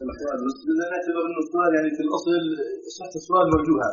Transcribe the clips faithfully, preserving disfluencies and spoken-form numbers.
السؤال بس بدنا نعتبر انه السؤال يعني في الاصل صحة السؤال موجوهة.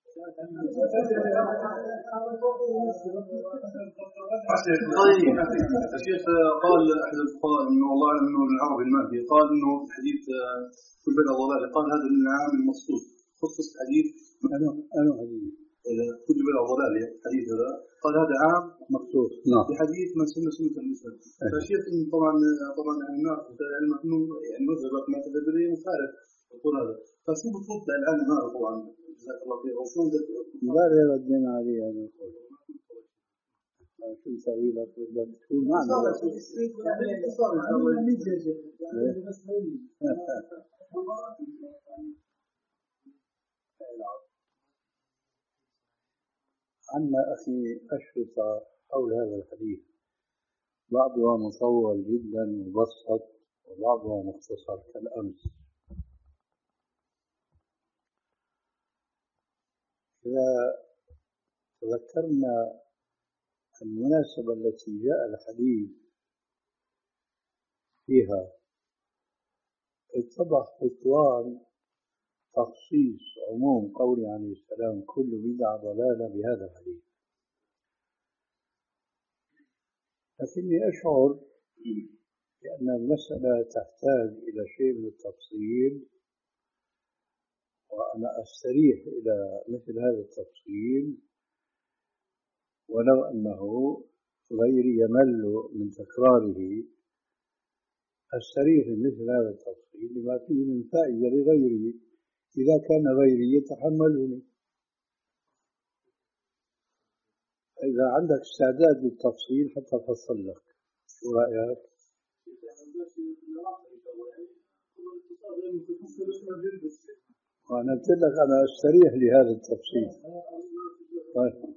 طيب الشيخ قال احد الفقهاء انه الله اعلم انه العربي المالكي قال انه حديث كل بدعة ضلالة قال هذا من العام المخصوص خصص حديث انا انا حديث كل بدعة ضلالة حديث هذا قال هذا عام مخصوص نعم بحديث من سنة سنة المسلم. فالشيخ طبعا طبعا يعني الناس علم انه يعني مذهبك ما تدري مخالف يقول هذا فشو بترد العالم هذا طبعا جزاك الله خير وشو لا ردنا عليه هذا القول شو نسوي لك بدك تقول معنا عنا أخي أشرطة حول هذا الحديث بعضها مطول جدا مبسط وبعضها مختصر كالأمس. إذا تذكرنا المناسبة التي جاء الحديث فيها اتضح بطلان تخصيص عموم قوله عليه السلام كل بدعة ضلالة بهذا الحديث، لكني أشعر بأن المسألة تحتاج إلى شيء من التفصيل، وأنا أستريح إلى مثل هذا التفصيل ولو أنه غيري يمل من تكراره. أستريح مثل هذا التفصيل لما فيه من فائدة لغيري إذا كان غيري يتحملني. إذا عندك استعداد للتفصيل حتى أفصل لك، شو رأيك؟ وأنا قلت لك أنا أستريح لهذا التفصيل. طيب.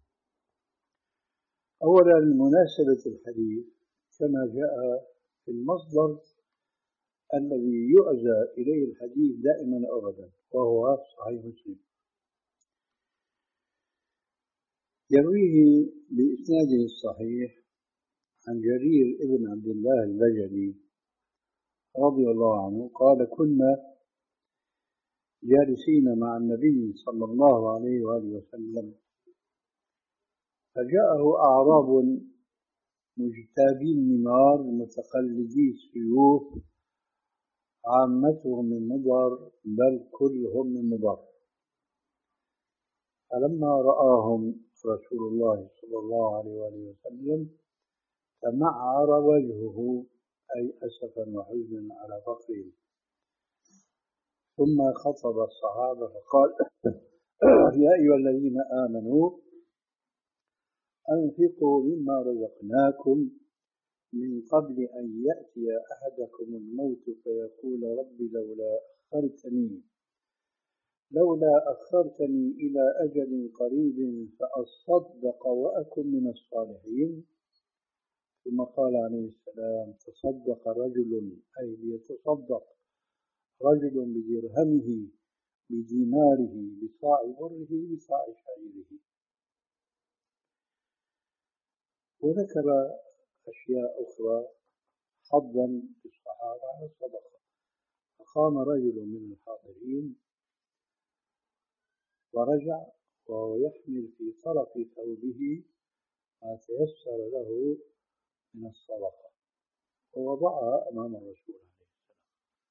أولا مناسبة الحديث كما جاء في المصدر الذي يؤذى إليه الحديث دائما أبدا وهو صحيح مسلم، يرويه بإسناده الصحيح عن جرير ابن عبد الله البجلي رضي الله عنه قال كنا جالسين مع النبي صلى الله عليه وآله وسلم فجاءه أعراب مجتابي النمار متقلدي السيوف عامتهم من مضر بل كلهم من مضر، فلما رآهم رسول الله صلى الله عليه وآله وسلم تمعر وجهه أي أسفا وحزنا على فقرهم، ثم خطب الصحابة فقال يا أيها الذين آمنوا أنفقوا مما رزقناكم من قبل أن يأتي أحدكم الموت فيقول رب لولا أخرتني لولا أخرتني إلى أجل قريب فأصدق وأكن من الصالحين. ثم قال عليه السلام تصدق رجل أي ليتصدق رجل بدرهمه بديناره بصاع بره بصاع شعيره. وذكر أشياء أخرى حظا للصحابة على الصدقة. فقام رجل من الحاضرين ورجع وهو يحمل في طرف ثوبه ما تيسر له من الصدقة ووضعها أمام الرسول عليه السلام.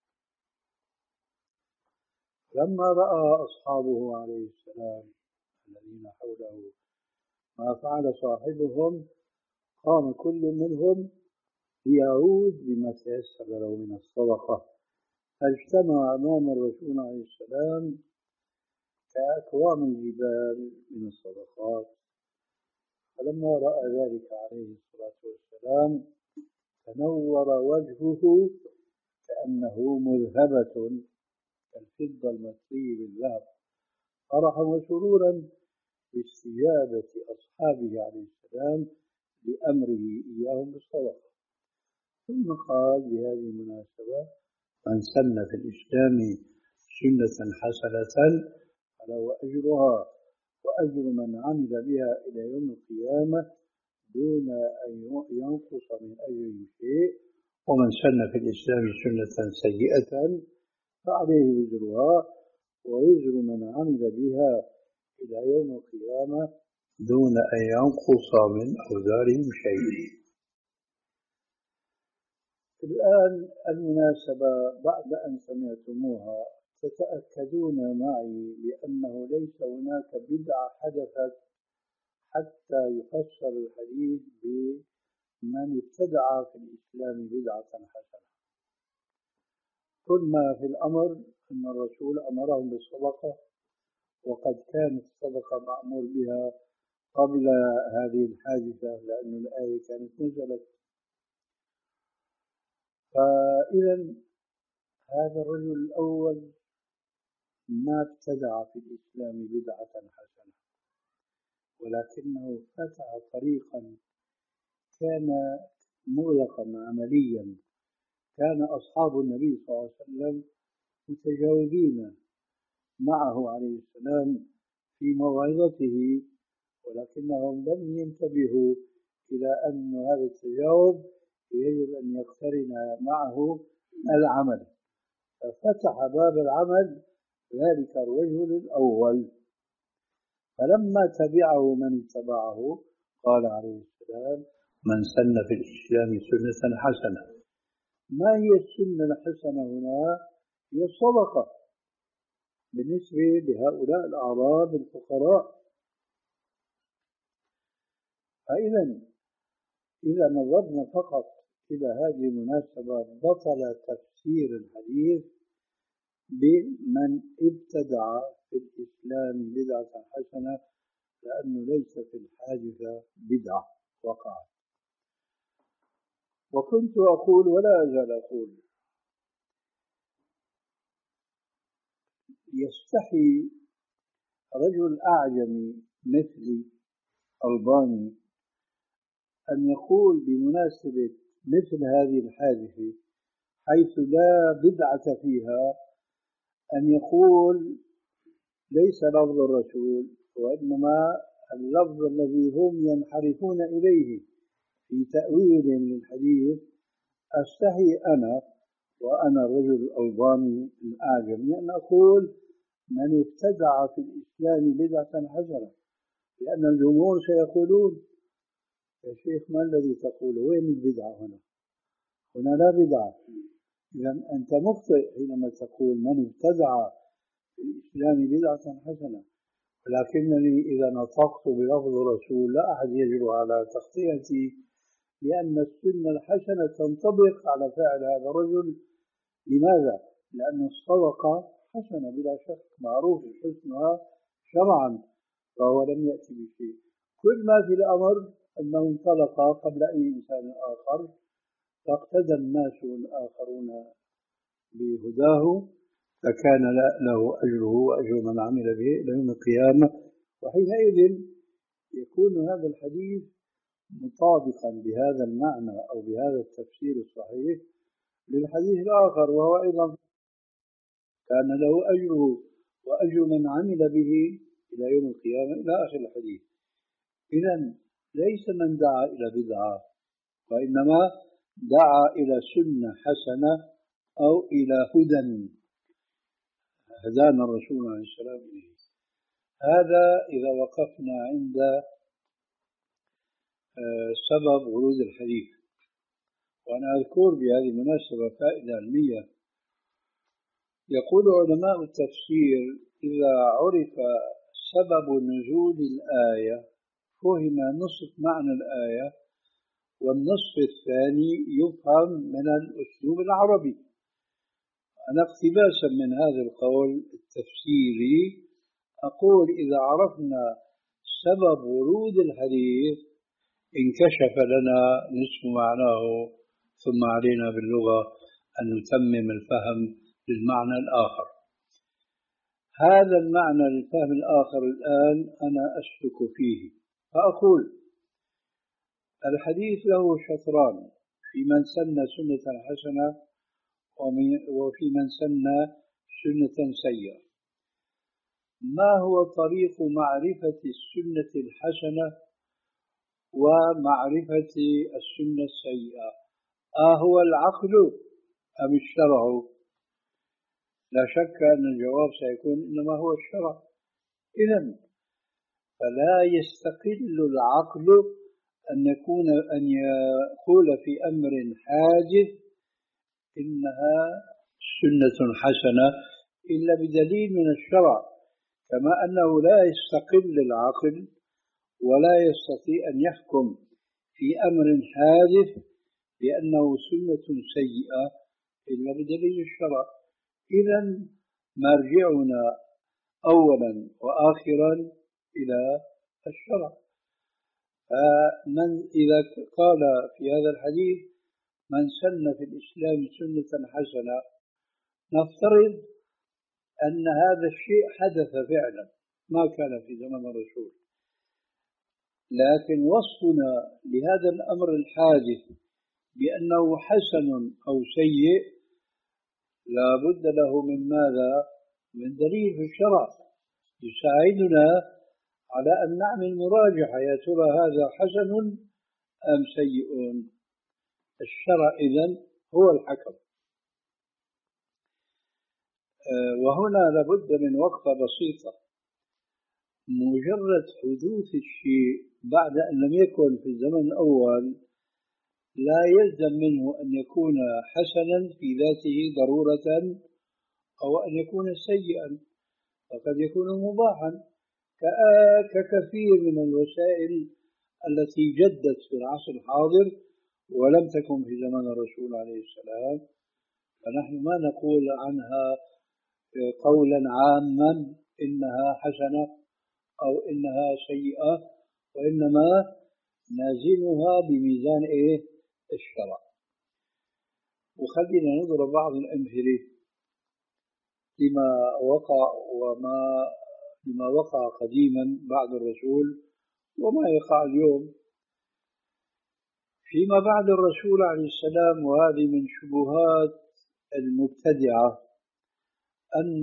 لما رأى أصحابه عليه السلام الذين حوله ما فعل صاحبهم قام كل منهم ليعود بما تيسر له من الصدقة، فاجتمع أمام الرسول عليه السلام كأكوام الجبال من الصدقات. فلما رأى ذلك عليه الصلاة والسلام تنور وجهه كأنه مذهبة كالفضة المطلية بالذهب فرحا وسرورا باستجابة أصحابه عليه السلام بأمره إياهم بالصدقة. ثم قال بهذه المناسبة من سن في الإسلام سنة حسنة فله أجرها وأجر من عمل بها إلى يوم القيامة دون أن ينقص من أجره شيء، ومن سن في الإسلام سنة سيئة فعليه وزرها ووزر من عمل بها إلى يوم القيامة دون أن ينقص من أوزارهم شيء. الآن المناسبة بعد أن سمعتموها تتأكدون معي بأنه ليس هناك بدعة حدثت حتى يفسر الحديث بمن ابتدع في الإسلام بدعة حسنة. كل ما في الأمر أن الرسول أمرهم بالصدقة، وقد كانت الصدقة مأمور بها قبل هذه الحادثة لأن الآية كانت نزلت. فإذا هذا الرجل الأول ما ابتدع في الإسلام بدعة حسنة، ولكنه فتح طريقا كان مغلقا عمليا. كان أصحاب النبي صلى الله عليه وسلم متجاوبين معه عليه السلام في موعظته، ولكنهم لم ينتبهوا إلى أن هذا التجاوب يجب أن يقترن معه العمل، ففتح باب العمل ذلك الرجل الأول. فلما تبعه من اتبعه قال عليه السلام: من سن في الإسلام سنة حسنة. ما هي السنة الحسنة هنا؟ هي الصدقة بالنسبة لهؤلاء الأعراب الفقراء. فإذا إذا نظرنا فقط إلى هذه المناسبة بطل تفسير الحديث بمن ابتدع في الإسلام بدعة حسنة، لأنه ليس في الحادثة بدعة وقعت. وكنت أقول ولا أزال أقول: يستحي رجل أعجمي مثلي ألباني أن يقول بمناسبة مثل هذه الحادثة حيث لا بدعة فيها أن يقول ليس لفظ الرسول، وإنما اللفظ الذي هم ينحرفون إليه في تأويل للحديث. أستحي أنا وأنا الرجل الألباني الأعجمي أن أقول من ابتدع في الإسلام بدعة حسنة، لأن الجمهور سيقولون: يا شيخ ما الذي تقول؟ وين البدعة هنا؟ هنا لا بدعة. إذا أنت مخطئ حينما تقول من ابتدع في الإسلام بدعة حسنة. ولكنني إذا نطقت بلفظ الرسول لا أحد يجرؤ على تخطئتي، لأن السنة الحسنة تنطبق على فعل هذا الرجل. لماذا؟ لأن الصدقة حسنة بلا شك، معروف حسنها شرعا، فهو لم يأتي بشيء. كل ما في الأمر أنه انطلق قبل أي إنسان آخر، فاقتدى الناس الآخرون بهداه، فكان له أجره وأجر من عمل به إلى يوم القيامة. وحينئذ يكون هذا الحديث مطابقا بهذا المعنى أو بهذا التفسير الصحيح للحديث الآخر، وهو أيضا كان له أجره وأجر من عمل به إلى يوم القيامة إلى آخر الحديث. إذن ليس من دعا إلى بدعة، وإنما دعا إلى سنة حسنة أو إلى هدى هدانا الرسول عليه السلام إليه. هذا إذا وقفنا عند سبب ورود الحديث. وأنا أذكر بهذه المناسبة فائدة علمية. يقول علماء التفسير: إذا عرف سبب نزول الآية فهم نصف معنى الآية، والنصف الثاني يفهم من الأسلوب العربي. أنا اقتباسا من هذا القول التفسيري أقول: إذا عرفنا سبب ورود الحديث انكشف لنا نصف معناه، ثم علينا باللغة أن نتمم الفهم للمعنى الآخر. هذا المعنى للفهم الآخر الآن أنا أشتك فيه، فأقول: الحديث له شطران: في من سن سنة حسنة وفي من سن سنة سيئة. ما هو طريق معرفة السنة الحسنة ومعرفة السنة السيئة؟ أهو العقل أم الشرع؟ لا شك أن الجواب سيكون إنما هو الشرع. إذن فلا يستقل العقل أن يكون أن يقول في أمر حادث إنها سنة حسنة إلا بدليل من الشرع، كما أنه لا يستقل العقل ولا يستطيع أن يحكم في أمر حادث بأنه سنة سيئة إلا بدليل الشرع. إذن مرجعنا أولا وآخرا إلى الشرع. فمن إذا قال في هذا الحديث من سن في الإسلام سنة حسنة، نفترض أن هذا الشيء حدث فعلا ما كان في زمن الرسول، لكن وصفنا لهذا الأمر الحادث بأنه حسن أو سيء لا بد له من ماذا؟ من دليل في الشرع يساعدنا على أن نعمل مراجعة، يا ترى هذا حسن أم سيء؟ الشرع إذن هو الحكم. وهنا لابد من وقفة بسيطة. مجرد حدوث الشيء بعد أن لم يكن في الزمن الأول لا يلزم منه أن يكون حسنا في ذاته ضرورة أو أن يكون سيئا، فقد يكون مباحا ككثير من الوسائل التي جدت في العصر الحاضر ولم تكن في زمن الرسول عليه السلام، فنحن ما نقول عنها قولا عاما إنها حسنة أو إنها سيئة، وإنما نازلها بميزان إيه؟ الشرع. وخلينا نضرب بعض الأمثلة لما وقع وما لما وقع قديما بعد الرسول وما يقع اليوم. فيما بعد الرسول عليه السلام، وهذه من شبهات المبتدعة، أن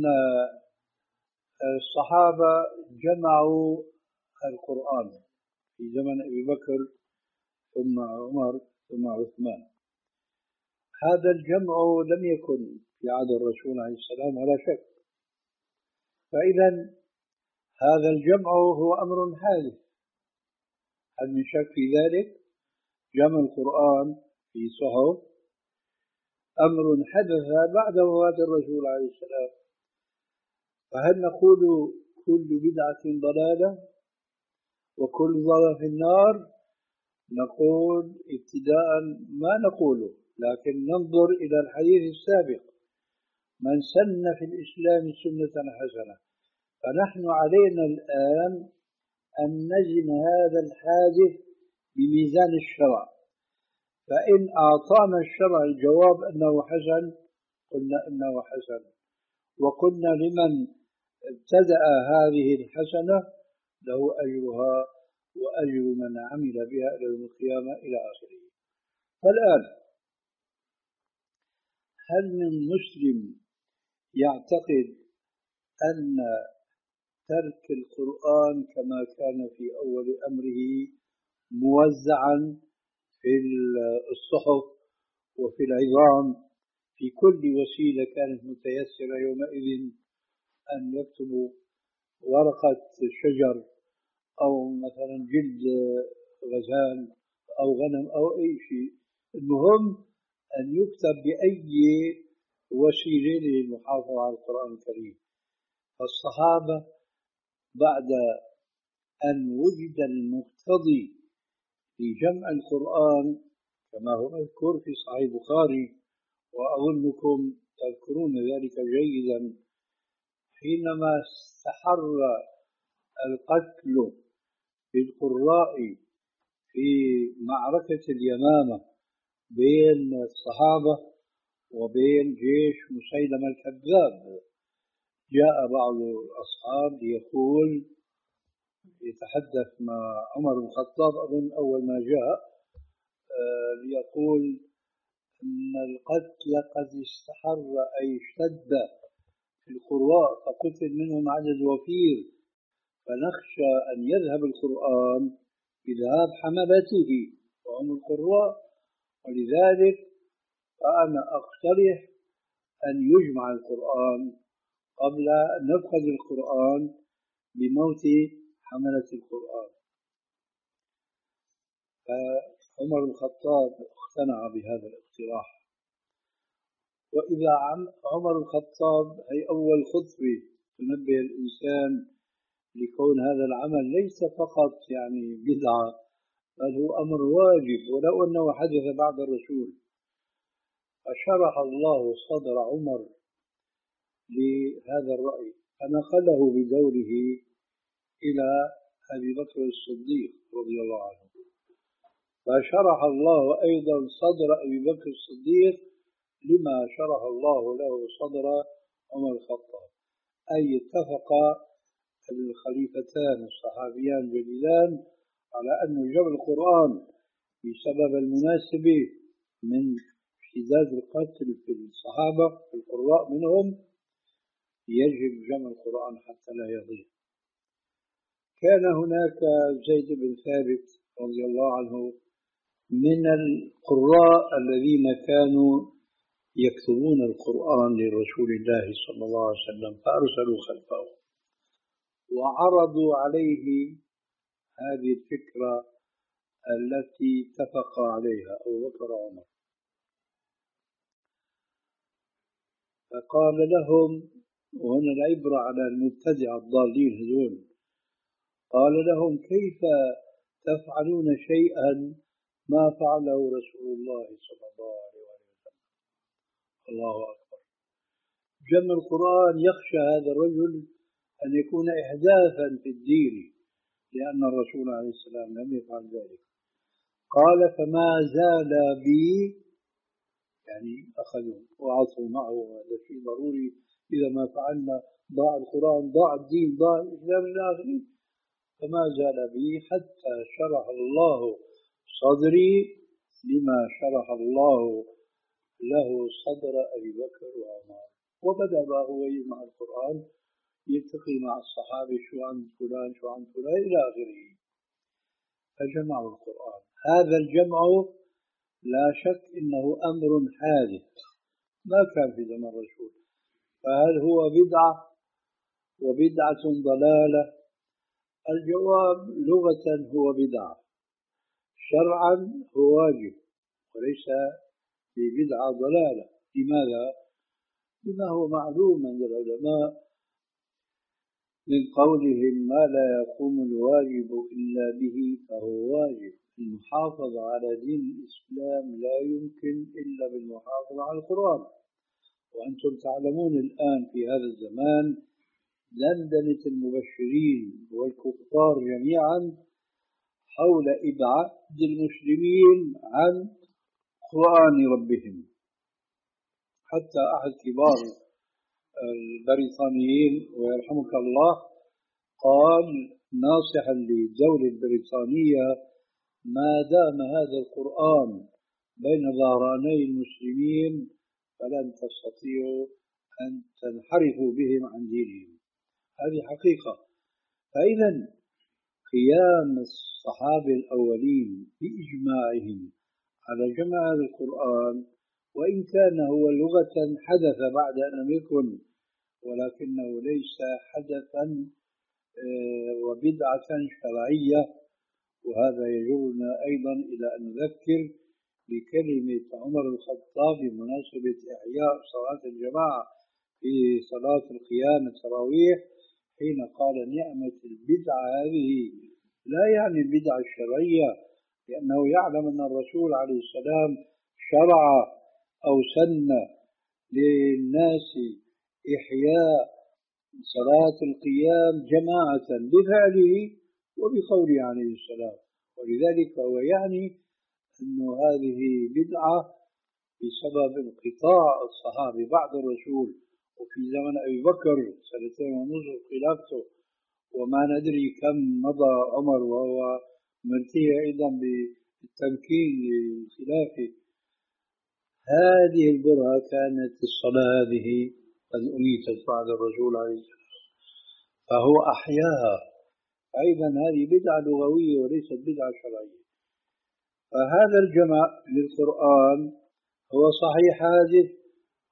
الصحابة جمعوا القرآن في زمن أبي بكر ثم عمر ثم عثمان. هذا الجمع لم يكن في عهد الرسول عليه السلام ولا شك، فإذا هذا الجمع هو أمر حادث، هل من شك في ذلك؟ جمع القرآن في صحف أمر حدث بعد وفاة الرسول عليه السلام، فهل نقول كل بدعة ضلالة وكل ضلالة في النار؟ نقول ابتداء ما نقوله، لكن ننظر إلى الحديث السابق من سن في الإسلام سنة حسنة، فنحن علينا الآن أن نزن هذا الحادث بميزان الشرع، فإن أعطانا الشرع الجواب أنه حسن قلنا إنه حسن، وقلنا لمن ابتدأ هذه الحسنة له أجرها وأجر من عمل بها إلى يوم القيامة إلى آخره. فالآن هل من مسلم يعتقد أن ترك القرآن كما كان في أول أمره موزعا في الصحف وفي العظام في كل وسيلة كانت متيسرة يومئذ، أن يكتبوا ورقة شجر أو مثلا جلد غزال أو غنم أو أي شيء، المهم أن يكتب بأي وسيلة للمحافظة على القرآن الكريم؟ فالصحابة بعد أن وجد المقتضي لجمع القرآن كما هو مذكور في صحيح البخاري، وأظنكم تذكرون ذلك جيدا، حينما استحر القتل بالقراء في معركة اليمامة بين الصحابة وبين جيش مسيلمة الكذاب، جاء بعض الأصحاب ليقول يتحدث مع عمر بن الخطاب أظن أول ما جاء ليقول أن القتل قد استحر أي اشتد في القراء فقتل منهم عدد وفير، فنخشى أن يذهب القرآن بذهاب حملته وهم القراء، ولذلك فأنا أقترح أن يجمع القرآن قبل نفخذ القرآن بموت حملة القرآن. فعمر الخطاب اقتنع بهذا الاقتراح. وإذا عمر الخطاب هي أول خطوة تنبه الإنسان لكون هذا العمل ليس فقط يعني بدعة، بل هو أمر واجب ولو أنه حدث بعد الرسول. فشرح الله صدر عمر لهذا الرأي فنقله بدوره إلى أبي بكر الصديق رضي الله عنه. فشرح الله أيضا صدر أبي بكر الصديق لما شرح الله له صدر عمر الخطاب، أي اتفق الخليفتان الصحابيان الجليلان على أن جمع القرآن بسبب المناسبة من اشتداد القتل في الصحابة في القراء منهم يجب جمع القرآن حتى لا يضيع. كان هناك زيد بن ثابت رضي الله عنه من القراء الذين كانوا يكتبون القرآن لرسول الله صلى الله عليه وسلم، فأرسلوا خلفه وعرضوا عليه هذه الفكرة التي اتفق عليها أبو بكر وعمر. فقال لهم، وهنا العبرة على المبتدع الضالين هذول، قال لهم: كيف تفعلون شيئا ما فعله رسول الله صلى الله عليه وسلم؟ الله أكبر. جمع القرآن يخشى هذا الرجل أن يكون إحداثا في الدين، لأن الرسول عليه السلام لم يفعل ذلك. قال: فما زال بي، يعني أخذوا وعطوا معه، هذا شيء ضروري، إذا ما فعلنا ضاع القرآن، ضاع الدين، ضاع الإسلام إلى آخره. فما زال بي حتى شرح الله صدري لما شرح الله له صدر أبي بكر وعمر. وبدأ بقى هو يجمع القرآن، يلتقي مع الصحابة، شو عند فلان شو عند فلان إلى آخره، فجمعوا القرآن. هذا الجمع لا شك إنه أمر حادث ما كان في زمن الرسول. فهل هو بدعة وبدعة ضلالة؟ الجواب: لغة هو بدعة، شرعا هو واجب وليس ببدعة ضلالة. لماذا؟ لما هو معلوم عند العلماء من قولهم: ما لا يقوم الواجب إلا به فهو واجب. المحافظة على دين الإسلام لا يمكن إلا بالمحافظة على القرآن. وأنتم تعلمون الآن في هذا الزمان دندنة المبشرين والكفار جميعا حول إبعاد المسلمين عن قرآن ربهم. حتى أحد كبار البريطانيين ويرحمك الله قال ناصحا للدولة البريطانية: ما دام هذا القرآن بين ظهراني المسلمين فلن تستطيعوا أن تنحرفوا بهم عن دينهم. هذه حقيقة. فإذا قيام الصحابة الأولين بإجماعهم على جمع هذا القرآن، وإن كان هو لغة حدث بعد أن لم يكن، ولكنه ليس حدثا وبدعة شرعية. وهذا يجرنا أيضا إلى أن نذكر بكلمة عمر الخطاب بمناسبة إحياء صلاة الجماعة في صلاة القيام التراويح، حين قال: نعمة البدعة هذه، لا يعني البدعة الشرعية، لأنه يعلم أن الرسول عليه السلام شرع أو سن للناس إحياء صلاة القيام جماعة بفعله وبقوله عليه السلام. ولذلك هو يعني أن هذه بدعة بسبب انقطاع الصحابة بعد الرسول، وفي زمن أبي بكر سنتين ونصف خلافته، وما ندري كم مضى عمر وهو منتهي أيضا بالتمكين للخلافة. هذه البرهة كانت الصلاة هذه قد أميتت بعد الرسول عليه السلام، فهو أحياها. أيضا هذه بدعة لغوية وليست بدعة شرعية. فهذا الجمع للقرآن هو صحيح حادث،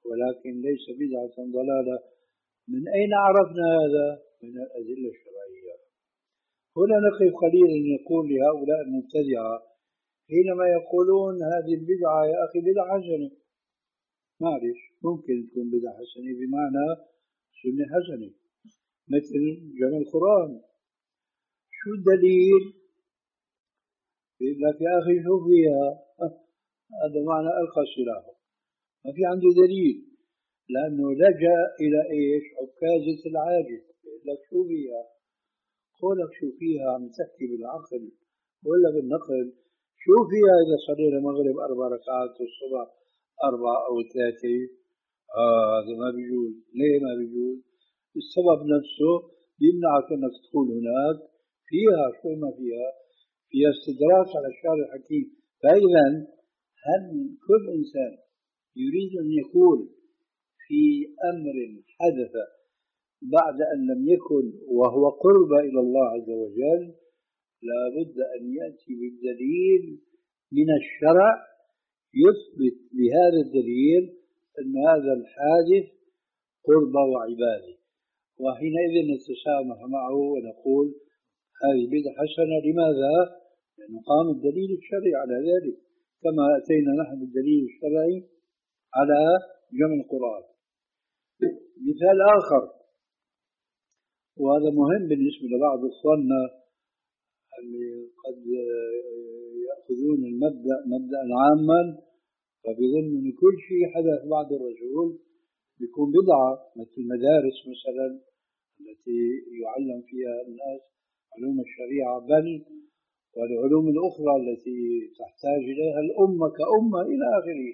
ولكن ليس بدعة ضلالة. من أين عرفنا هذا؟ من الأدلة الشرعية. هنا نقف قليلا نقول لهؤلاء المبتدعة حينما يقولون هذه البدعة يا أخي بدعة حسنة، معلش ممكن تكون بدعة حسنة بمعنى سنة حسنة، مثل جمع القرآن. شو الدليل؟ يقول لك يا أخي شو فيها؟ هذا معنى ألقى سلاحه، ما في عنده دليل، لأنه لجأ إلى إيش؟ عكازة العاجز. يقول لك شو فيها؟ قولك شو فيها عم تحكي بالعقل ولا بالنقل؟ شو فيها إذا صلينا المغرب أربع ركعات والصبح أربعة أو ثلاثة؟ آه هذا ما بيجوز. ليه ما بيجوز؟ السبب نفسه بيمنعك أنك تقول هناك فيها. شو ما فيها؟ فيها استدراك على الشارع الحكيم. فإذا هل كل إنسان يريد أن يقول في أمر حدث بعد أن لم يكن وهو قرب إلى الله عز وجل لا بد أن يأتي بالدليل من الشرع يثبت بهذا الدليل أن هذا الحادث قرب وعبادة، وحينئذ نتسامح معه ونقول هذه بدعة حسنة. لماذا؟ لأنه قام الدليل الشرعي على ذلك، كما أتينا نحن بالدليل الشرعي على جمع القرآن. مثال آخر، وهذا مهم بالنسبة لبعض إخواننا اللي قد يأخذون المبدأ مبدأ عاما فبيظنوا أن كل شيء حدث بعد الرسول بيكون بدعة، مثل المدارس مثلا التي يعلم فيها الناس علوم الشريعة بل والعلوم الأخرى التي تحتاج إليها الأمة كأمة إلى آخره.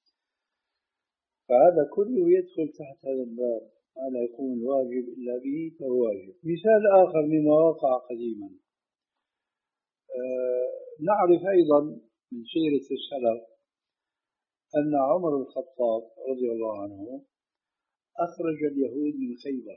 فهذا كله يدخل تحت هذا الباب، ما لا يكون الواجب إلا به فهو واجب. مثال آخر مما وقع قديما، أه نعرف أيضا من سيرة السلف أن عمر بن الخطاب رضي الله عنه أخرج اليهود من خيبر.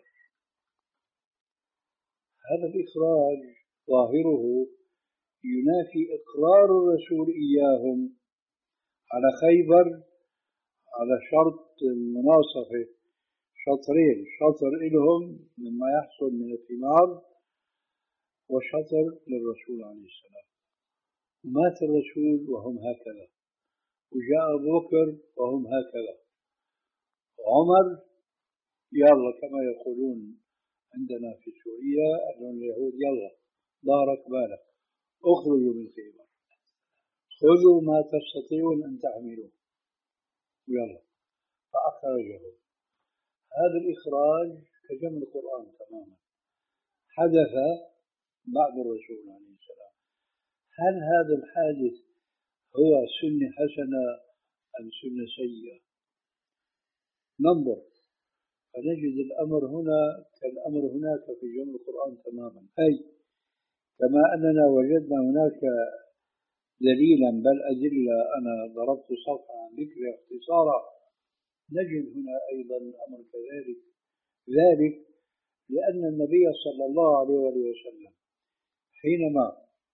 هذا الإخراج ظاهره ينافي إقرار الرسول إياهم على خيبر على شرط المناصفة، شطرين، شطر لهم مما يحصل من الثمار وشطر للرسول عليه السلام. مات الرسول وهم هكذا، وجاء أبو بكر وهم هكذا، عمر يلا كما يقولون عندنا في سوريا أنهم اليهود يلا دارك بالك اخرجوا من خيبر، خذوا ما تستطيعون أن تحملوه ويلا، فأخرجه. هذا الإخراج كجمع القرآن تماما، حدث بعد الرسول عليه السلام. هل هذا الحادث هو سنة حسنة أم سنة سيئة؟ ننظر فنجد الأمر هنا كالأمر هناك في جمع القرآن تماما. أي كما أننا وجدنا هناك دليلا بل أدلة أنا ضربت صفحة عن ذكر اختصارا، نجد هنا أيضا الأمر كذلك. ذلك لأن النبي صلى الله عليه وسلم حينما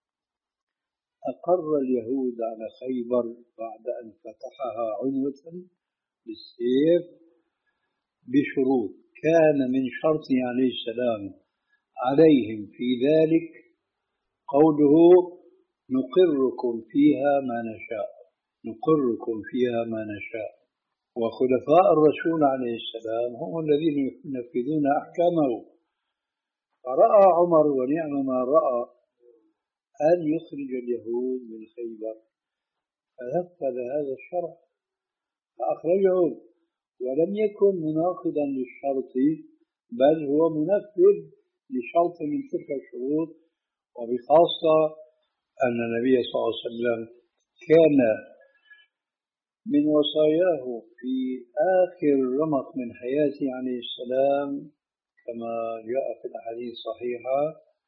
أقر اليهود على خيبر بعد أن فتحها عنوة بالسيف بشروط، كان من شرطه عليه السلام عليهم في ذلك قوله نقركم فيها ما نشاء، نقركم فيها ما نشاء. وخلفاء الرسول عليه السلام هم الذين ينفذون أحكامه. فرأى عمر ونعم ما رأى أن يخرج اليهود من خيبر، فنفذ هذا الشرع فأخرجهم، ولم يكن مناقضا للشرط بل هو منفذ لشرط من تلك الشروط، وبخاصة أن النبي صلى الله عليه وسلم كان من وصاياه في آخر رمق من حياته عليه السلام كما جاء في الأحاديث الصحيحة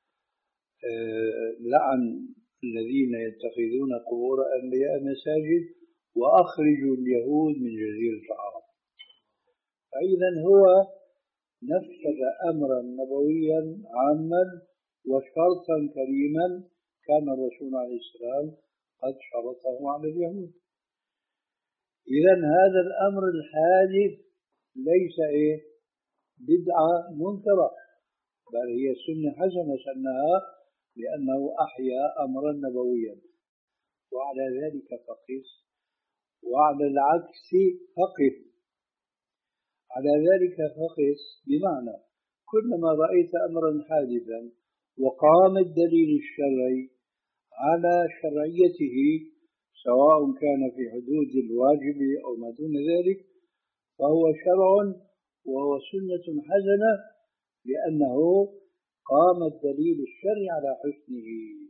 لعن الذين يتخذون قبور أنبياء مساجد وأخرجوا اليهود من جزيرة العرب. فإذا هو نفذ أمرا نبويا عاما وشرطا كريما كان الرسول عليه السلام قد شرطه على اليهود. إذا هذا الأمر الحادث ليس إيه بدعة منكرة، بل هي سنة حسنة سنها لأنه أحيا أمرا نبويا. وعلى ذلك فقس، وعلى العكس فقف. على ذلك فقس بمعنى كلما رأيت أمرا حادثا وقام الدليل الشرعي على شرعيته سواء كان في حدود الواجب أو ما دون ذلك فهو شرع وهو سنة حسنة لأنه قام الدليل الشرعي على حسنه.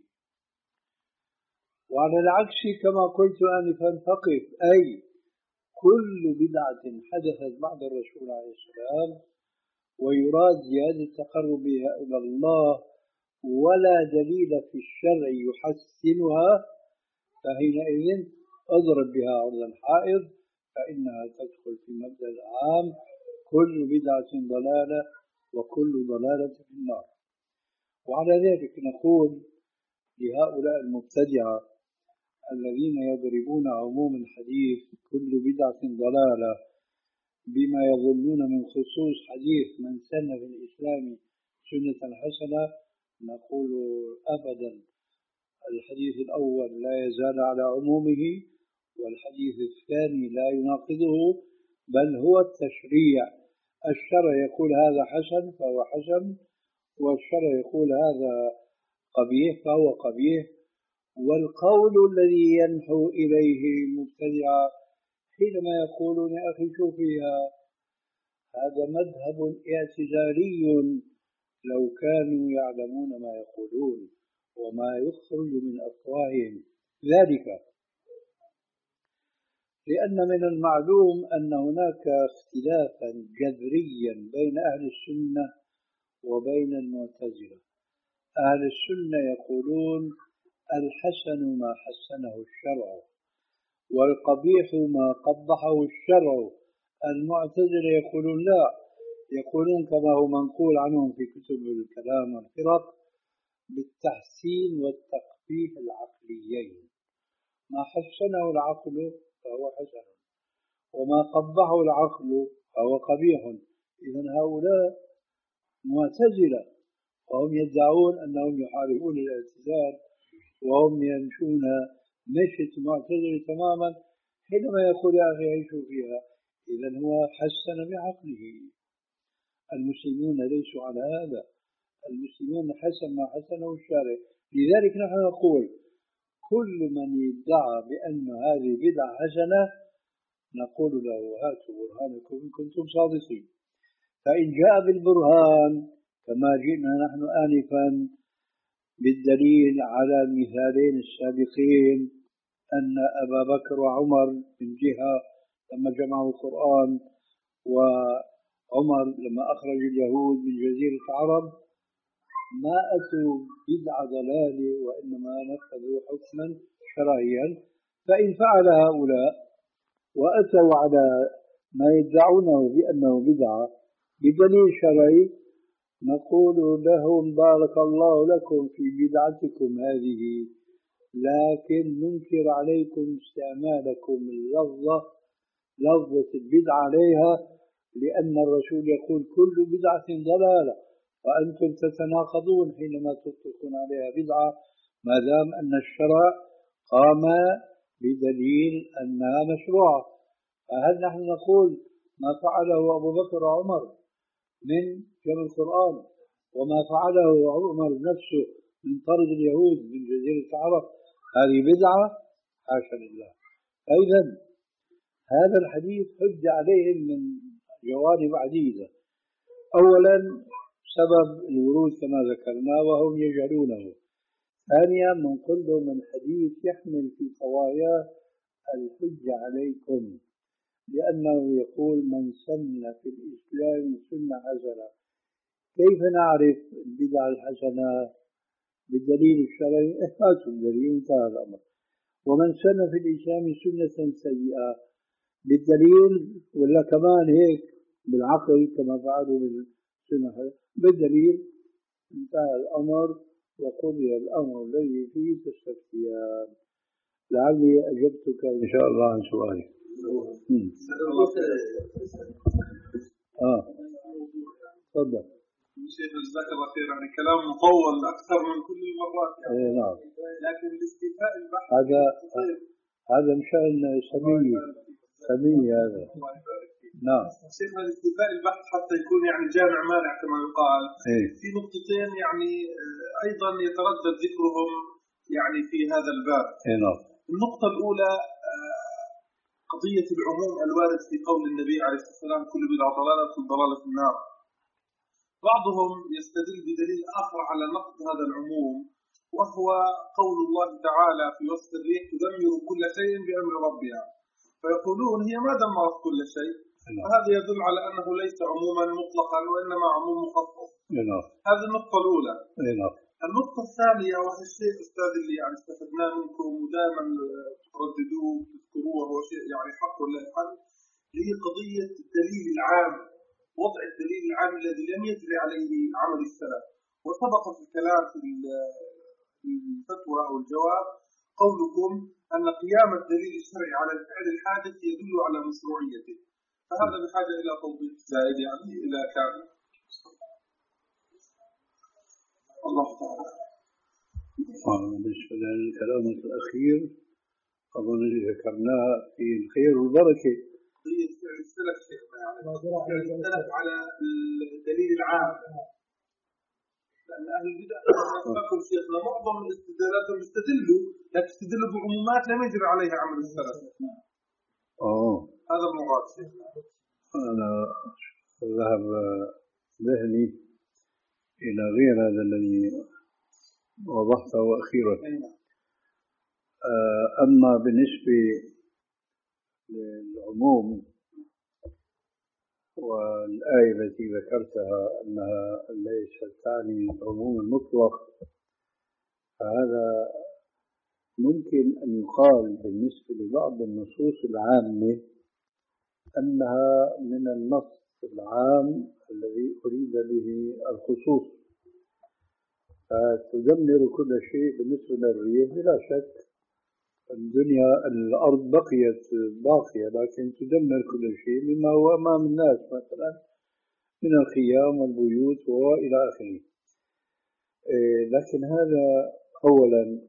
وعلى العكس كما قلت آنفا فقف، أي كل بدعة حدثت بعد الرسول عليه السلام ويراد زيادة التقرب بها إلى الله ولا دليل في الشرع يحسنها فحينئذ اضرب بها عرض الحائض، فإنها تدخل في مبدأ العام كل بدعة ضلالة وكل ضلالة في النار. وعلى ذلك نقول لهؤلاء المبتدعة الذين يضربون عموم الحديث كل بدعة ضلالة بما يظنون من خصوص حديث من سن في الإسلام سنة حسنة، نقول أبدا، الحديث الأول لا يزال على عمومه والحديث الثاني لا يناقضه، بل هو التشريع. الشرع يقول هذا حسن فهو حسن، والشرع يقول هذا قبيح فهو قبيح. والقول الذي ينحو إليه المبتدعة حينما يقولون يا أخي شو فيها، هذا مذهب اعتزالي لو كانوا يعلمون ما يقولون وما يخرج من أفواههم، ذلك لأن من المعلوم أن هناك اختلافا جذريا بين أهل السنة وبين المعتزلة. أهل السنة يقولون الحسن ما حسنه الشرع والقبيح ما قبحه الشرع. المعتزلة يقولون لا، يقولون كما هو منقول عنهم في كتب الكلام والفرق بالتحسين والتقبيح العقليين، ما حسنه العقل فهو حسن وما قبحه العقل فهو قبيح. إذن هؤلاء معتزلة وهم يدعون أنهم يحاربون الاعتزال وهم يمشون مشية معتزلة تماما حينما يقول يا أخي عيشوا فيها. إذن هو حسن بعقله. المسلمون ليسوا على هذا، المسلمون حسن ما حسنه الشارع. لذلك نحن نقول كل من يدعى بأن هذه بدعة حسنة نقول له هاتوا برهانكم إن كنتم صادقين. فإن جاء بالبرهان كما جئنا نحن آنفا بالدليل على المثالين السابقين أن أبا بكر وعمر من جهة لما جمعوا القرآن وعمر لما أخرج اليهود من جزيرة العرب ما أتوا بدعة ضلالة وإنما نفذوا حكما شرعيا. فإن فعل هؤلاء وأتوا على ما يدعونه بأنه بدعة بدليل شرعي نقول لهم بارك الله لكم في بدعتكم هذه، لكن ننكر عليكم استعمالكم اللفظة لفظة البدعة عليها، لأن الرسول يقول كل بدعة ضلالة وأنتم تتناقضون حينما تطلقون عليها بدعة ما دام أن الشرع قام بدليل أنها مشروعة. فهل نحن نقول ما فعله أبو بكر وعمر من جمع القرآن وما فعله عمر نفسه من طرد اليهود من جزيرة العرب هذه بدعة؟ حاشا لله. أيضا هذا الحديث حج عليهم من جوانب عديدة. أولا سبب الورود كما ذكرنا وهم يجهلونه. ثانيا من كل من حديث يحمل في طواياه الحج عليكم، لأنه يقول من سن في الإسلام سنة حسنة. كيف نعرف البدع الحسنة؟ بالدليل الشرعي، إثبات الدليل وانتهى الأمر. ومن سن في الإسلام سنة سيئة بالدليل ولا كمان هيك بالعقل كما فعلوا بالسنة بالدليل انتهى الأمر وقضي الأمر الذي فيه تستفتيان. لعلي أجبتك إن شاء الله عن سؤالك. اه تفضل. شيخ جزاك الله خير، يعني كلام مطول اكثر من كل المرات يعني. اي نعم. لكن لاستيفاء البحث هذا هذا مشان سمية سمية هذا. نعم. شيخ لاستيفاء البحث حتى يكون يعني جامع مانع كما يقال. إيه؟ في نقطتين يعني ايضا يتردد ذكرهم يعني في هذا الباب. اي نعم. النقطة الأولى قضية العموم الوارد في قول النبي عليه الصلاة والسلام كل بدعة ضلالة كل ضلالة في النار. بعضهم يستدل بدليل آخر على نقض هذا العموم، وهو قول الله تعالى في وصف الريح تدمر كل شيء بأمر ربها، فيقولون هي ما دمرت كل شيء، فهذا يدل على أنه ليس عموما مطلقا وإنما عموم مخصص. هذه النقطة الأولى. النقطة الثانية وهي الشيء أستاذ اللي يعني استفدناه منكم ودائما ترددوه تذكروه وهو شيء يعني حق ولا يفعل، هي قضية الدليل العام، وضع الدليل العام الذي لم يجري عليه عمل السلف. وسبق في الكلام في الفتوى أو الجواب قولكم أن قيام الدليل الشرعي على الفعل الحادث يدل على مشروعيته، فهذا بحاجة إلى توضيح زائد يعني إلى كامل. الله تعالى. بالنسبة للكلام الأخير أظن اللي ذكرناه في الخير والبركة. قضية فعل السلف شيخنا يعني فعل السلف على الدليل العام، لأن أهل البدع أسبقهم شيخنا معظم الاستدلالات يستدلوا لكن يستدلوا بعمومات لم يجري عليها عمل السلف. أوه. هذا المراد شيخنا. أنا ذهب ذهني إلى غير هذا الذي وضحته أخيرا. أما بالنسبة للعموم والآية التي ذكرتها أنها ليست تعني العموم المطلق، فهذا ممكن أن يقال بالنسبة لبعض النصوص العامة أنها من النص العام الذي أريد به الخصوص، فتدمر كل شيء. بالنسبة للريح بلا شك الدنيا الأرض بقيت باقية لكن تدمر كل شيء مما هو أمام الناس مثلا من الخيام والبيوت وإلى آخره. لكن هذا أولا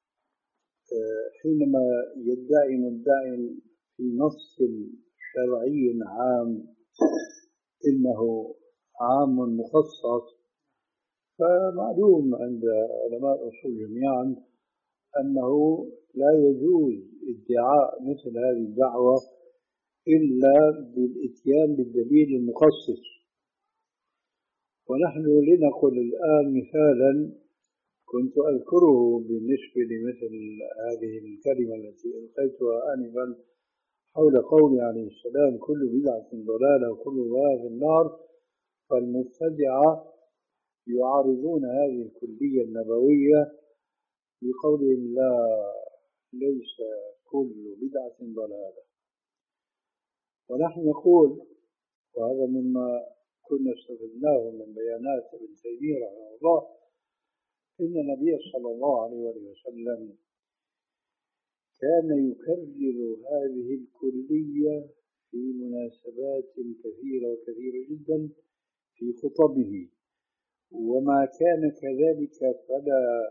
حينما يدعي مدعي في نص شرعي عام إنه عام مخصص، فمعلوم عند علماء الأصول جميعا أنه لا يجوز ادعاء مثل هذه الدعوة إلا بالإتيان بالدليل المخصص. ونحن لنقل الآن مثالا كنت أذكره بالنسبة لمثل هذه الكلمة التي ألقيتها آنفا حول قول عليه السلام كل بدعة ضلالة وكل ضلالة في النار. فالمبتدعة يعارضون هذه الكلية النبوية بقولهم لا ليس كل بدعة ضلالة. ونحن نقول وهذا مما كنا استفدناه من بيانات ابن تيمية رحمه الله إن النبي صلى الله عليه وسلم كان يكرر هذه الكلية في مناسبات كثيرة وكثيرة جدا في خطبه، وما كان كذلك فلا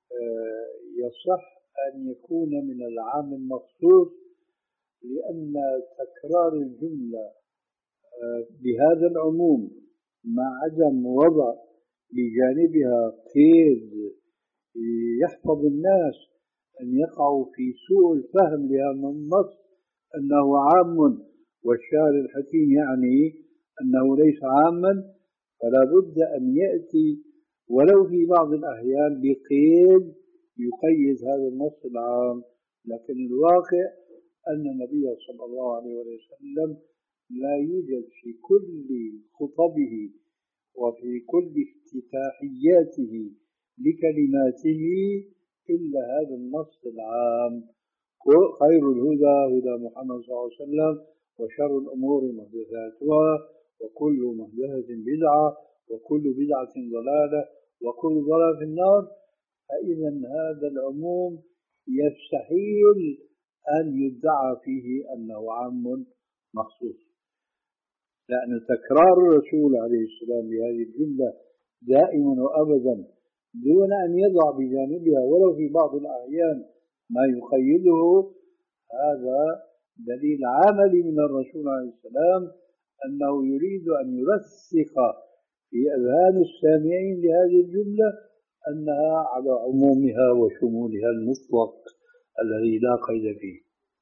يصح أن يكون من العام المخصوص، لأن تكرار الجملة بهذا العموم مع عدم وضع بجانبها قيد يحفظ الناس أن يقعوا في سوء الفهم لهذا النص أنه عام والشاعر الحكيم يعني أنه ليس عاما، فلا بد أن يأتي ولو في بعض الأحيان بقيد يقيد هذا النص العام. لكن الواقع أن النبي صلى الله عليه وسلم لا يوجد في كل خطبه وفي كل افتتاحياته لكلماته إلا هذا النص العام: خير الهدى هدى محمد صلى الله عليه وسلم وشر الأمور محدثاتها وكل محدثة بدعة وكل بدعة ضلالة وكل ضلالة في النار. فإذا هذا العموم يستحيل أن يدعى فيه أنه عام مخصوص، لأن تكرار الرسول عليه السلام بهذه الجملة دائما وأبدا دون أن يضع بجانبها ولو في بعض الأحيان ما يقيده، هذا دليل عملي من الرسول عليه السلام أنه يريد أن يرسخ في أذهان السامعين لهذه الجملة أنها على عمومها وشمولها المطلق الذي لا قيد فيه.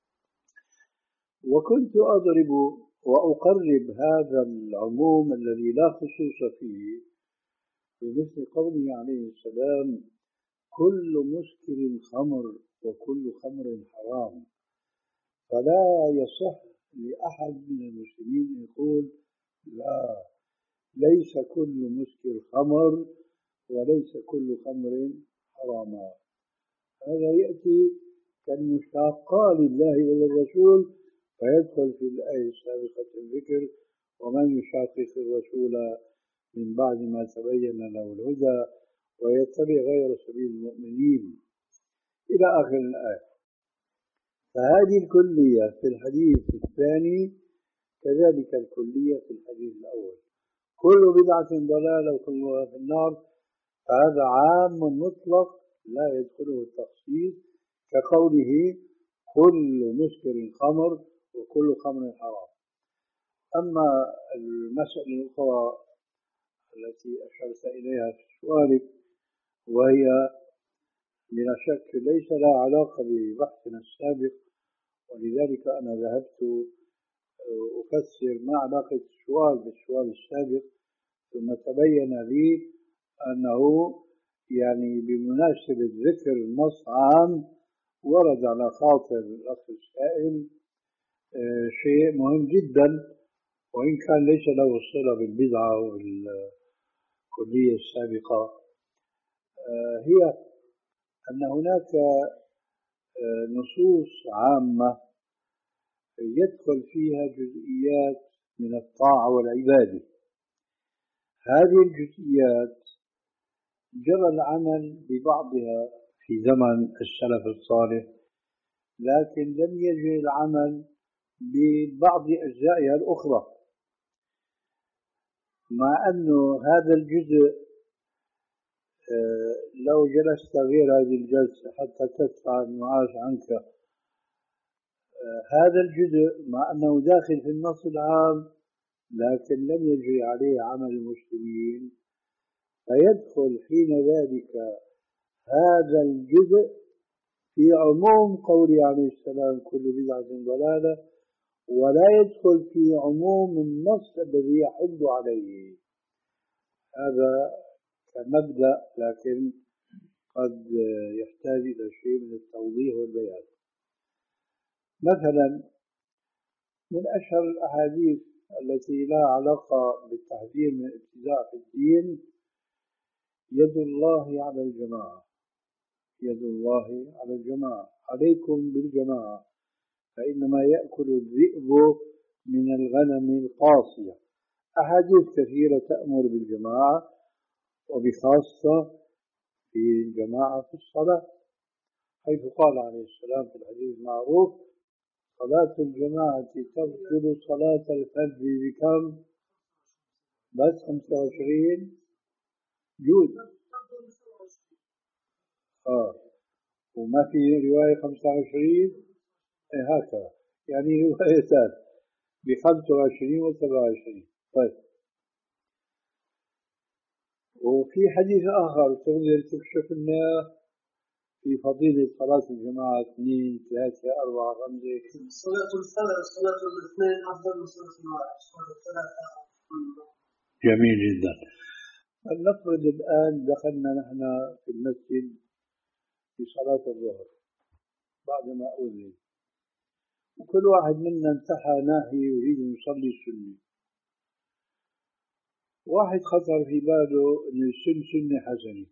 وكنت أضرب وأقرب هذا العموم الذي لا خصوص فيه بمثل قوله عليه السلام: كل مسكر خمر وكل خمر حرام. فلا يصح لأحد من المسلمين يقول لا، ليس كل مسكر خمر وليس كل خمر حراما. هذا يأتي كالمشاقة لله وللرسول، فيدخل في الآية السابقة الذكر: ومن يشاقق الرسول من بعد ما تبين له الهدى ويتبع غير سبيل المؤمنين إلى آخر الآية. فهذه الكلية في الحديث الثاني كذلك الكلية في الحديث الأول: كل بدعة ضلالة وكلها في النار. فهذا عام مطلق لا يدخله التخصيص، كقوله: كل مسكر خمر وكل خمر حرام. أما المسألة الأخرى التي أشرت إليها في سؤالك، وهي بلا شك ليس لها علاقة ببحثنا السابق، ولذلك أنا ذهبت أفسر ما علاقة السؤال بالسؤال السابق، ثم تبين لي أنه يعني بمناسبة ذكر النص عام ورد على خاطر الأخ السائل شيء مهم جدا، وإن كان ليس له صلة بالبدعة والكلية السابقة، هي أن هناك نصوص عامة يدخل فيها جزئيات من الطاعة والعبادة. هذه الجزئيات جرى العمل ببعضها في زمن السلف الصالح، لكن لم يجري العمل ببعض أجزائها الأخرى، مع أنه هذا الجزء لو جلست غير هذه الجلسة حتى تدفع المعاش عنك، هذا الجزء مع أنه داخل في النص العام لكن لم يجري عليه عمل المسلمين، فيدخل حين ذلك هذا الجزء في عموم قوله عليه السلام: كل بدعة ضلالة، ولا يدخل في عموم النص الذي يحض عليه. هذا كمبدأ، لكن قد يحتاج إلى شيء من التوضيح والبيان. مثلا من أشهر الأحاديث التي لا علاقة بالتحذير من الابتداع في الدين: يد الله على الجماعة، يد الله على الجماعة، عليكم بالجماعة فإنما يأكل الذئب من الغنم القاصية. أحاديث كثيرة تأمر بالجماعة، وبخاصة في الجماعة في الصلاة، حيث قال عليه السلام في الحديث المعروف: صلاة الجماعة تبطل صلاة الفرد بكم؟ بس خمسة وعشرين جزء. آه وما في رواية خمسة وعشرين، إيه هكذا، يعني روايتان بخمسة وعشرين وسبعة وعشرين. طيب، وفي حديث آخر تقدر تكشف لنا في فضيلة صلاة الجماعة: اثنين ثلاثة أربعة خمسة. صلاة الفجر صلاة الاثنين أفضل من صلاة الواحد، صلاة الثلاثة. جميل جدا. فلنفرض الآن دخلنا نحن في المسجد في صلاة الظهر بعدما أذن، وكل واحد منا انتحى ناحية يريد أن يصلي السنة. واحد خطر في باله أن السنة سنة حسنة،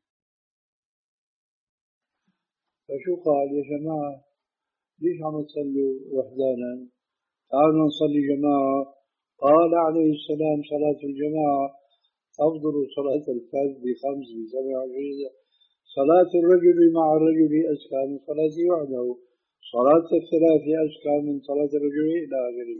فشو قال: يا جماعة ليش عم تصلوا وحدانا؟ تعالوا نصلي جماعة. قال عليه السلام: صلاة الجماعة تفضل صلاة الفرد بخمس بسبع وعشرين. صلاة الرجل مع الرجل أزكى من صلاته وحده. صلاة الثلاث أزكى من صلاة الرجل إلى آخره.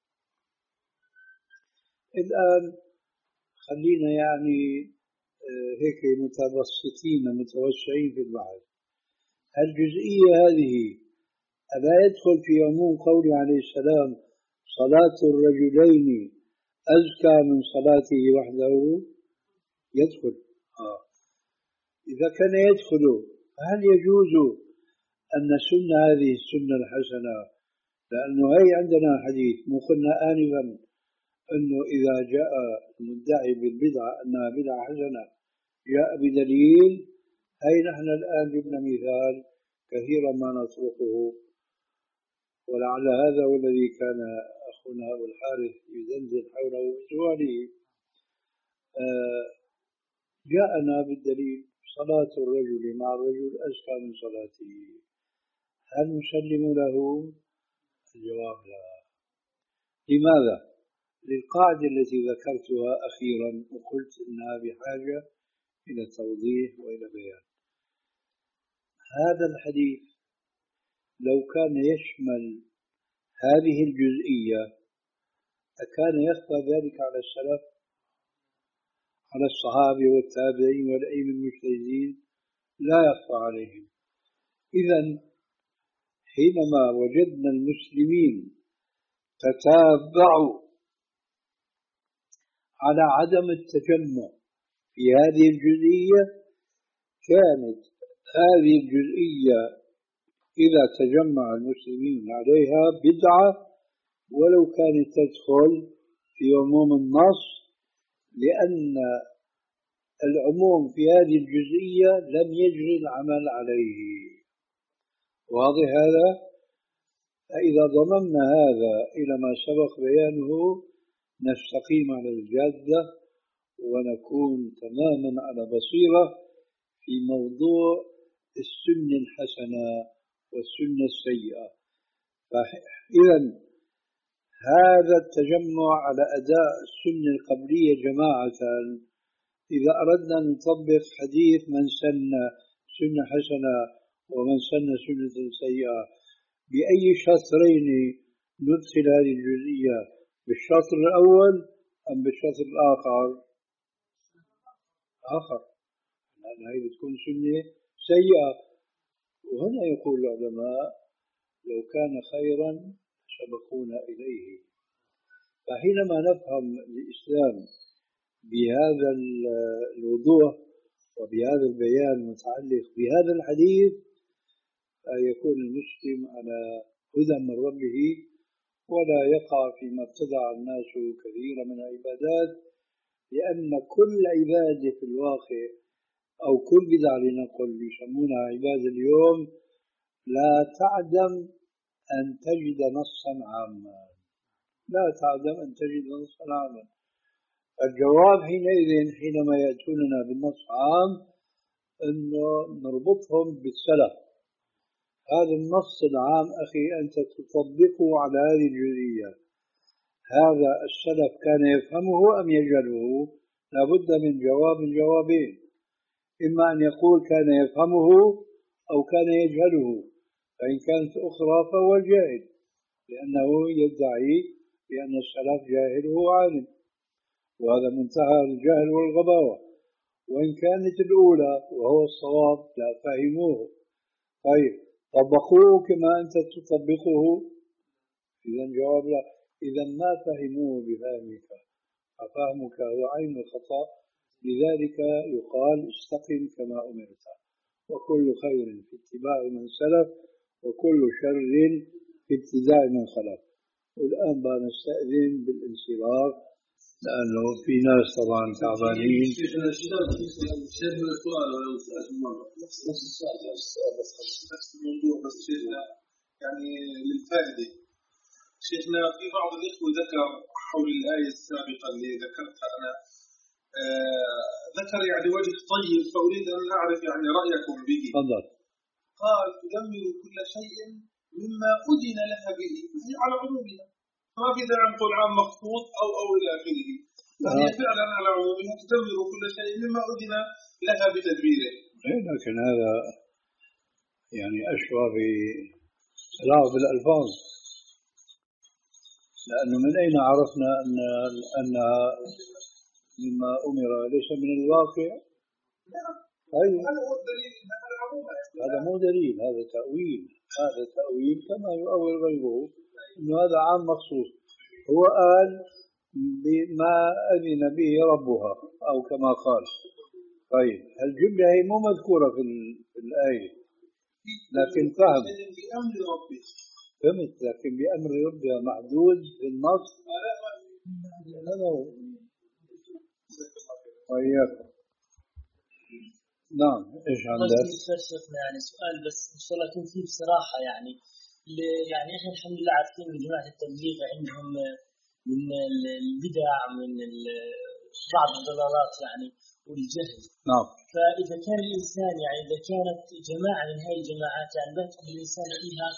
الآن خلينا يعني هيك متبسطين متوسعين في البحث. الجزئية هذه ألا يدخل في عموم قوله عليه السلام صلاة الرجلين أزكى من صلاته وحده؟ يدخل. آه. إذا كان يدخل فهل يجوز أن نسن هذه السنة الحسنة؟ لأنه هي عندنا حديث مو قلنا آنفا أنه إذا جاء المدعي بالبدعة أنها بدعة حسنة جاء بدليل. هي نحن الآن جبنا مثال كثيرا ما نطرقه، ولعل هذا هو الذي كان أخونا أبو الحارث يزلزل حوله بسؤاله. آه جاءنا بالدليل صلاة الرجل مع الرجل أزكى من صلاته، هل نسلم له؟ الجواب لا. لماذا؟ للقاعدة التي ذكرتها أخيرا وقلت إنها بحاجة إلى توضيح وإلى بيان. هذا الحديث لو كان يشمل هذه الجزئية أكان يخفى ذلك على السلف، على الصحابة والتابعين والأئمة المجتهدين؟ لا يخفى عليهم. إذن حينما وجدنا المسلمين تتابعوا على عدم التجمع في هذه الجزئية، كانت هذه الجزئية إذا تجمع المسلمين عليها بدعة ولو كانت تدخل في عموم النص، لأن العموم في هذه الجزئية لم يجري العمل عليه. واضح هذا؟ فإذا ضممنا هذا إلى ما سبق بيانه نستقيم على الجادة ونكون تماما على بصيرة في موضوع السنة الحسنة والسنة السيئة. فإذا هذا التجمع على أداء السنة القبلية جماعة، إذا أردنا أن نطبق حديث من سن سنة حسنة ومن سن سنة سيئة، بأي شطرين ندخل هذه الجزئية؟ بالشطر الأول أم بالشطر الآخر؟ آخر، لأن هذه بتكون سنة سيئة. وهنا يقول العلماء لو كان خيرا سبقونا إليه. فحينما نفهم الإسلام بهذا الوضوح وبهذا البيان المتعلق بهذا الحديث يكون المسلم على هدى من ربه ولا يقع فيما ابتدع الناس كثيرا من العبادات، لأن كل عبادة في الواقع أو كل بدعة لنقل يسمونها عبادة اليوم لا تعدم أن تجد نصا عاما، لا تعدم أن تجد نصا عاما. الجواب حينئذ حينما يأتوننا بالنص عام أنه نربطهم بالسلف. هذا النص العام أخي أنت تطبقه على هذه الجزئية، هذا السلف كان يفهمه أم يجهله؟ لابد من جواب من جوابين، إما أن يقول كان يفهمه أو كان يجهله، فإن كانت أخرى فهو الجاهل، لأنه يدعي بأن السلف جاهل هو عالم، وهذا منتهى الجهل والغباوة. وإن كانت الأولى وهو الصواب لا فهموه، طيب طبقوه كما أنت تطبقه؟ إذا جواب لا. إذا ما فهموه بفهمك، ففهمك هو عين الخطأ، لذلك يقال استقم كما أمرت، وكل خير في اتباع من سلف وكل شر في ابتداء من خلف. والآن بنستأذن بالانصراف لأنه في ناس طبعا تعبانين. شيخنا السؤال ولو سألت مرة نفس السؤال نفس الموضوع بس شيخنا يعني للفائدة. شيخنا في بعض الإخوة ذكر حول الآية السابقة اللي ذكرتها أنا آه ذكر يعني وجه طيب، فأريد أن أعرف يعني رأيكم به. تفضل. قال تدمر كل شيء مما أذن لها به، هي على عمومها، ما في داعي نقول عام مخصوص أو أو إلى آخره، وهي فعلا على عمومها تدمر كل شيء مما أذن لها بتدبيره. لكن هذا يعني أشبه لا بالألفاظ، لأنه من أين عرفنا أن أنها مما أمر ليس من الواقع؟ طيب هذا مو دليل، هذا تأويل، هذا تأويل كما يؤول غيره أنه هذا عام مخصوص. هو قال بما أذن به ربها أو كما قال. طيب الجملة هي مو مذكورة في, في الآية، لكن فهم فهمت، لكن بأمر ربها محدود في النص. هذا هو. وإياكم. نعم ايش عندك؟ شيخنا يعني سؤال بس ان شاء الله يكون فيه بصراحه، يعني يعني احنا الحمد لله عارفين من جماعه التبليغ عندهم من البدع من بعض الضلالات يعني والجهل. نعم. فاذا كان الانسان يعني اذا كانت جماعه من هذه الجماعات يعني بيدخل الانسان فيها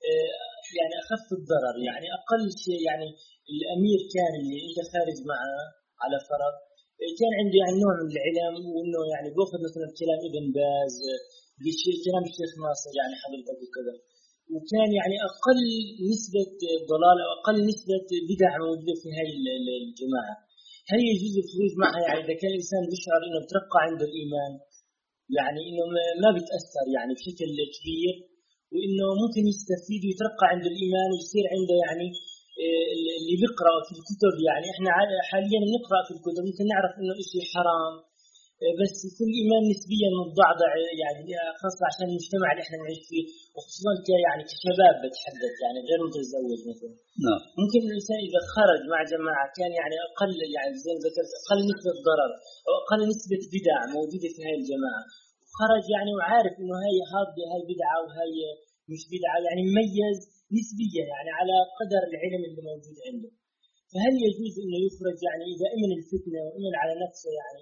يعني اخف الضرر، يعني اقل شيء يعني الامير كان اللي انت خارج معه على فرض كان عنده يعني نوع من العلم، وانه يعني باخذ مثلا كلام ابن باز بشيء كلام الشيخ ناصر يعني حضرتك وكذا، وكان يعني اقل نسبه ضلال او اقل نسبه بدع موجوده في هذه الجماعه، هل يجوز الخروج معها؟ يعني اذا كان الانسان بيشعر انه ترقى عنده الايمان، يعني انه ما بيتاثر يعني بشكل كبير، وانه ممكن يستفيد ويترقى عنده الايمان ويصير عنده يعني اللي بيقرأ في الكتب، يعني احنا حاليا نقرأ في الكتب ممكن نعرف انه شيء حرام، بس كل ايمان نسبيا متضعضع يعني خاصة عشان المجتمع اللي احنا نعيش فيه، وخصوصا يعني كشباب بتحدث يعني غير متزوج مثلا. نعم. ممكن الانسان اذا خرج مع جماعة كان يعني اقل يعني زي ما ذكرت اقل نسبة ضرر او اقل نسبة بدع موجودة في هاي الجماعة، وخرج يعني وعارف انه هاي هذه هاي بدعة وهاي مش بدعة، يعني مميز نسبيا يعني على قدر العلم اللي موجود عنده، فهل يجوز انه يخرج يعني اذا امن الفتنه وامن على نفسه يعني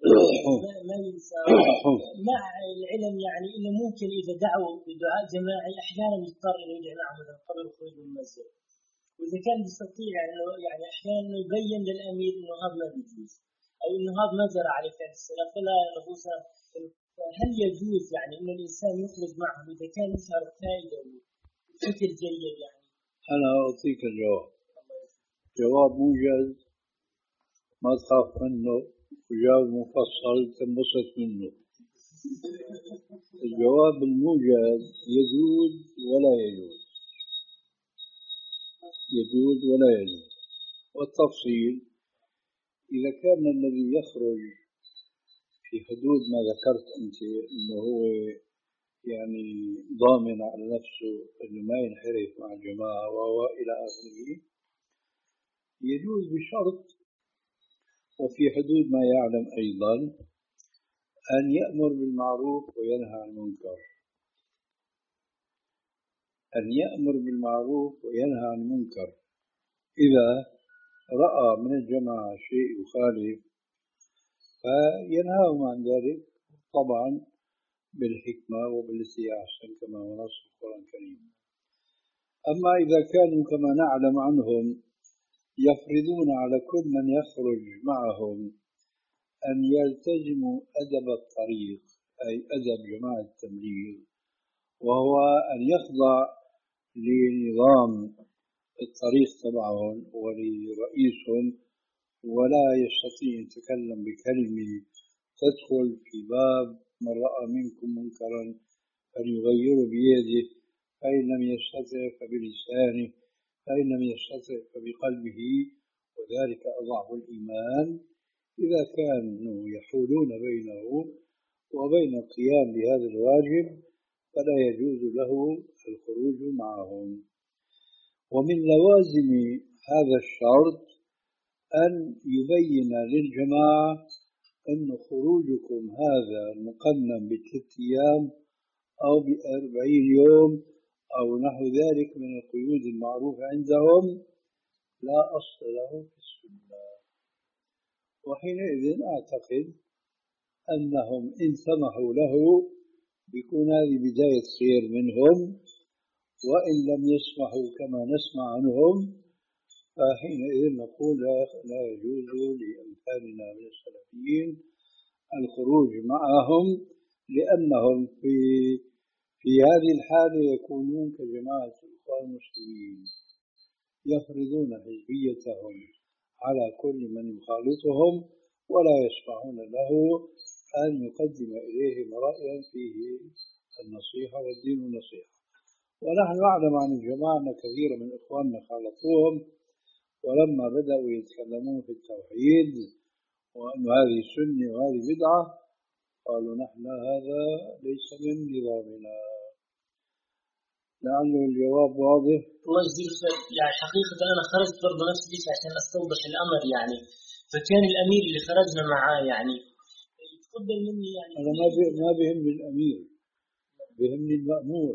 ما ينسى مع العلم، يعني انه ممكن اذا دعوا بدعاء جماعي احيانا يضطر انه يدعي معهم قبل الخروج من المسجد، واذا كان بيستطيع يعني يعني احيانا يبين للامير انه هذا ما بيجوز او انه هذا ما جرى عليه فعل السلف فلا نغوص، هل يجوز يعني انه الانسان يخرج معهم اذا كان يشعر بفائده بشكل جيد؟ يعني أنا أعطيك الجواب، جواب موجز ما تخاف منه، وجواب مفصل تنبسط منه. الجواب الموجز يجوز ولا يجوز، يجوز ولا يجوز. والتفصيل إذا كان الذي يخرج في حدود ما ذكرت أنت أنه هو يعني ضامن على نفسه أنه ما ينحرف مع الجماعة وإلى آخره، يجوز بشرط وفي حدود ما يعلم أيضا أن يأمر بالمعروف وينهى عن المنكر، أن يأمر بالمعروف وينهى عن المنكر. إذا رأى من الجماعة شيء يخالف فينهاهم عن ذلك، طبعا بالحكمة وبالتي أحسن كما هو نص القرآن الكريم. أما إذا كانوا كما نعلم عنهم يفرضون على كل من يخرج معهم أن يلتزموا أدب الطريق أي أدب جماعة التبليغ، وهو أن يخضع لنظام الطريق تبعهم ولرئيسهم، ولا يستطيع أن يتكلم بكلمة تدخل في باب من رأى منكم منكرا فليغيره بيده، فإن لم يستطع فبلسانه، فإن لم يستطع فبقلبه، وذلك أضعف الإيمان. إذا كانوا يحولون بينه وبين القيام بهذا الواجب فلا يجوز له الخروج معهم. ومن لوازم هذا الشرط أن يبين للجماعة أن خروجكم هذا المقنن بثلاث أيام أو بأربعين يوم أو نحو ذلك من القيود المعروفة عندهم لا أصل له في السنة. وحينئذ أعتقد أنهم إن سمحوا له بيكون هذه بداية خير منهم، وإن لم يسمحوا كما نسمع عنهم فحينئذ نقول لا يجوز لأمثالنا من السلفيين الخروج معهم، لأنهم في في هذه الحالة يكونون كجماعة الإخوان المسلمين يفرضون حزبيتهم على كل من يخالطهم ولا يسمحون له أن يقدم إليهم رأيا فيه النصيحة والدين النصيحة. ونحن نعلم عن الجماعة أن كثير من إخواننا خالطوهم، ولما بدأوا يتكلمون في التوحيد وأن هذه سنة وهذه بدعة قالوا نحن هذا ليس من نظامنا. لعله الجواب واضح. الله يجزيك خير. يعني حقيقة أنا خرجت برضه نفس الشيء عشان أستوضح الأمر يعني. فكان الأمير اللي خرجنا معاه يعني يتقبل مني يعني. أنا ما ما بيهمني الأمير، بيهمني المأمور.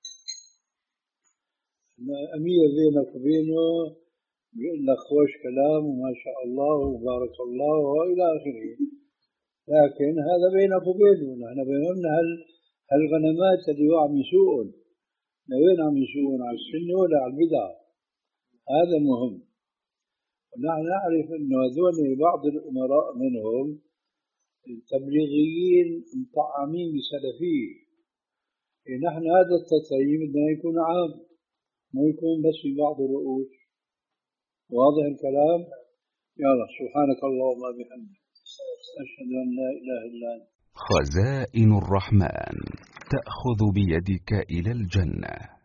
الأمير بينك وبينه بيقول لك خوش كلام وما شاء الله وبارك الله وإلى آخره، لكن هذا بينك وبينه. نحن بيهمنا هل هالغنمات اللي هو عم يسوقون لوين عم يسوقون، على السنة ولا على البدع؟ هذا مهم. ونحن نعرف أنه هذول بعض الأمراء منهم التبليغيين مطعمين بسلفية. نحن هذا التطعيم بدنا يكون عام، ما يكون بس في بعض الرؤوس. واضح الكلام؟ يلا سبحانك اللهم وبحمدك أشهد أن لا إله إلا أنت. خزائن الرحمن تأخذ بيدك إلى الجنة.